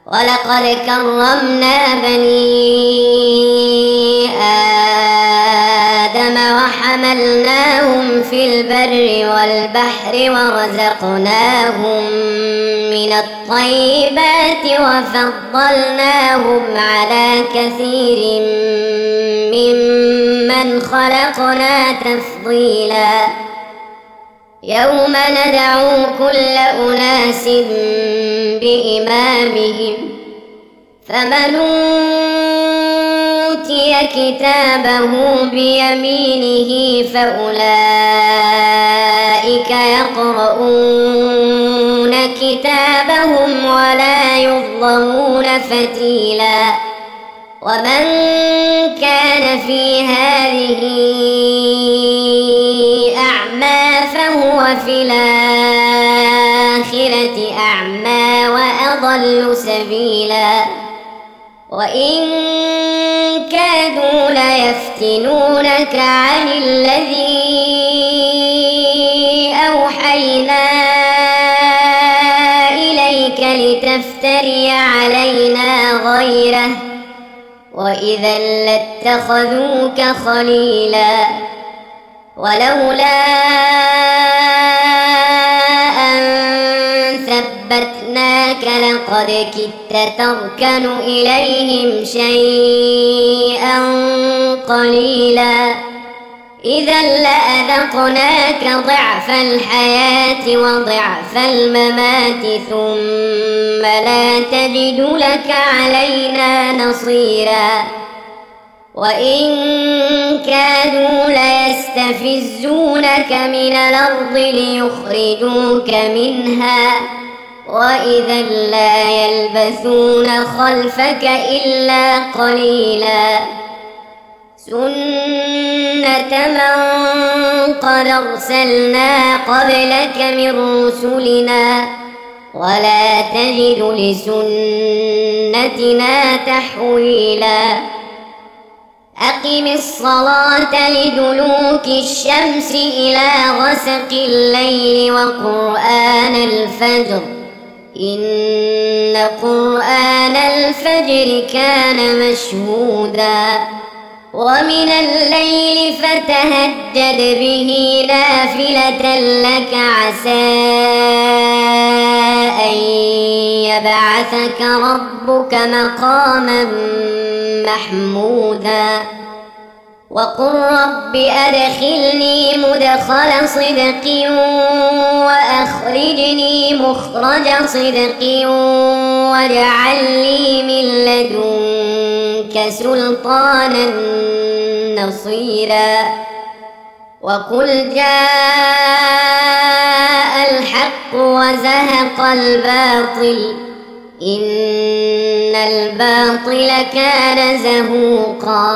ولقد كرمنا بني آدم وحملناهم في البر والبحر ورزقناهم من الطيبات وفضلناهم على كثير ممن خلقنا تفضيلا يوم ندعو كل أناس بإمامهم فمن أوتي كتابه بيمينه فأولئك يقرؤون كتابهم ولا يظلمون فتيلا ومن كان في هذه أعمى فهو في الآخرة أعمى وأضل سبيلا وإن كادوا ليفتنونك عن الذي أوحينا إليك لتفتري علينا غيره وإذا لاتخذوك خليلا ولولا أن ثبتناك لقد كدت تركن إليهم شيئا قليلا إذا لأذقناك ضعف الحياة وضعف الممات ثم لا تجد لك علينا نصيرا وإن كادوا ليستفزونك من الأرض ليخرجوك منها وإذا لا يلبثون خلفك إلا قليلا سنة من قد أرسلنا قبلك من رسلنا ولا تجد لسنتنا تحويلا أقم الصلاة لدلوك الشمس إلى غسق الليل وقرآن الفجر إن قرآن الفجر كان مشهودا ومن الليل فتهجد به نافلة لك عسى أن يبعثك ربك مقاما محمودا وقل رب أدخلني مدخل صدق وأخرجني مخرج صدق واجعل لي من لدنك سلطانا نصيرا وقل جاء الحق وزهق الباطل إن الباطل كان زهوقا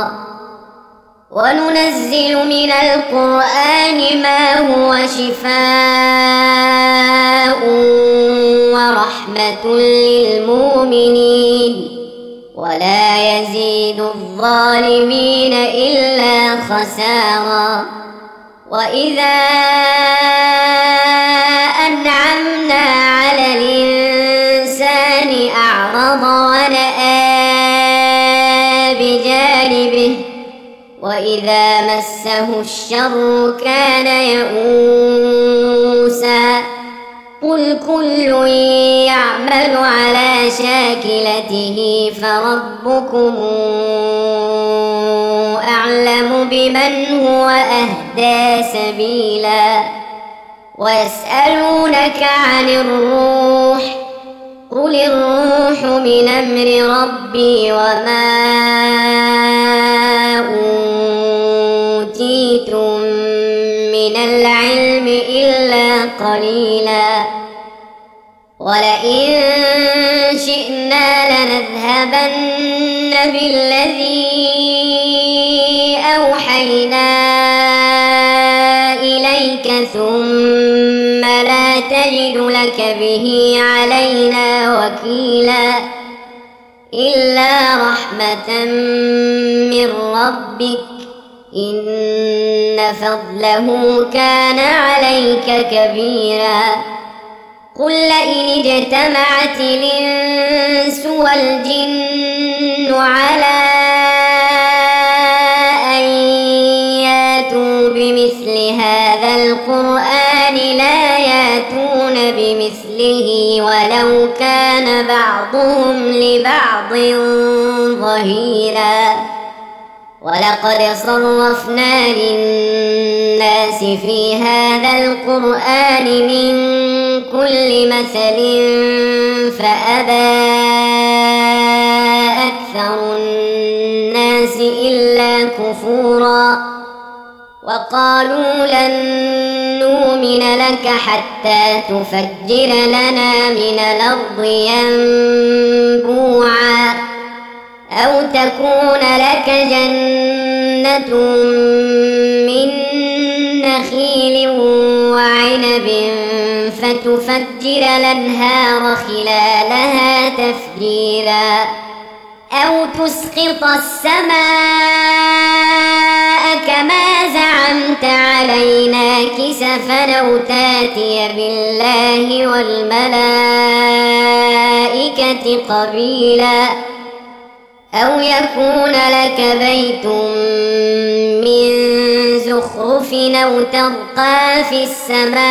وننزل من القرآن ما هو شفاء ورحمة للمؤمنين ولا يزيد الظالمين إلا خسارا وإذا أنعمنا على الإنسان أعرض ونأى بجانبه وإذا مسه الشر كان يئوسا قل كل يعمل على شاكلته فربكم أعلم بمن هو أهدى سبيلا ويسألونك عن الروح قل الروح من أمر ربي وما أوتيتم من العلم إلا قليلا ولئن شئنا لنذهبن بالذي أوحينا إليك ثم لا تجد لك به علينا وكيلا إلا رحمة من ربك إن فضله كان عليك كبيرا قل لئن اجتمعت الإنس والجن على أن ياتوا بمثل هذا القرآن لا ياتون بمثله ولو كان بعضهم لبعض ظهيرا ولقد صرفنا للناس في هذا القرآن من كل مثل فأبى أكثر الناس إلا كفورا وقالوا لن نؤمن لك حتى تفجر لنا من الأرض ينبوعا أو تكون لك جنة من نخيل وعنب فتفجر الأنهار خلالها تفجيرا أو تسقط السماء كما زعمت علينا كسفا أو تاتي بالله والملائكة قبيلا أو يكون لك بيت من زخرف أو ترقى في السماء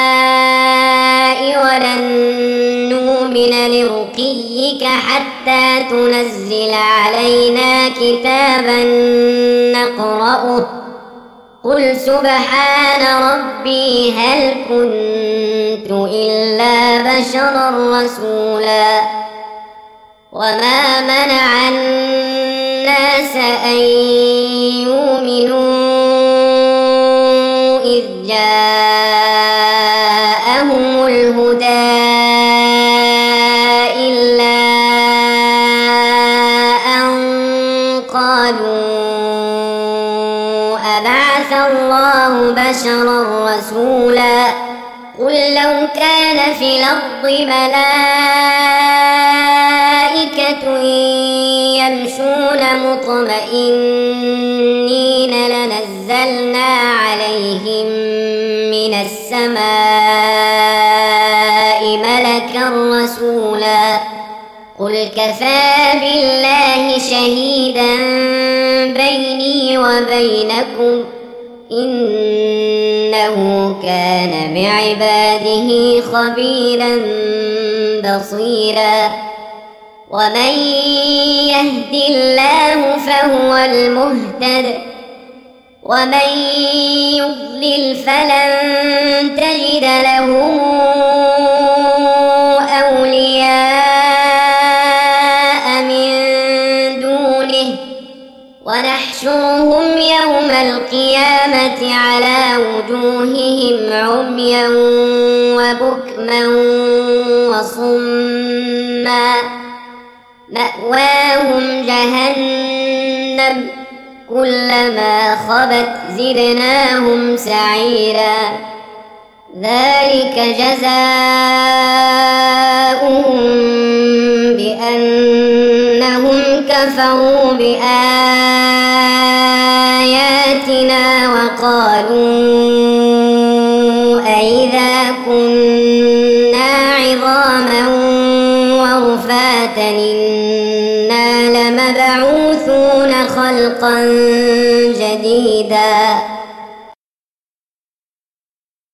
ولن نؤمن لرقيك حتى تنزل علينا كتابا نقرأه قل سبحان ربي هل كنت إلا بشرا رسولا وما منع الناس أن يؤمنوا إذ جاءهم الهدى إلا أن قالوا أبعث الله بشرا رسولا قل لو كان في الأرض ملائكة يمشون مطمئنين لنزلنا عليهم من السماء ملكا رسولا قل كفى بالله شهيدا بيني وبينكم إنه كان بعباده خبيرا بصيرا ومن يهد الله فهو المهتد ومن يضلل فلن تجد لهم أولياء من دونه ونحشرهم يوم القيامة على وجوههم عميا وبكما وصما مأواهم جهنم كلما خبت زدناهم سعيرا ذلك جزاؤهم بأنهم كفروا بآياتنا وقالوا أئذا كنا عظاما ورفاتا إنا لمبعوثون خلقا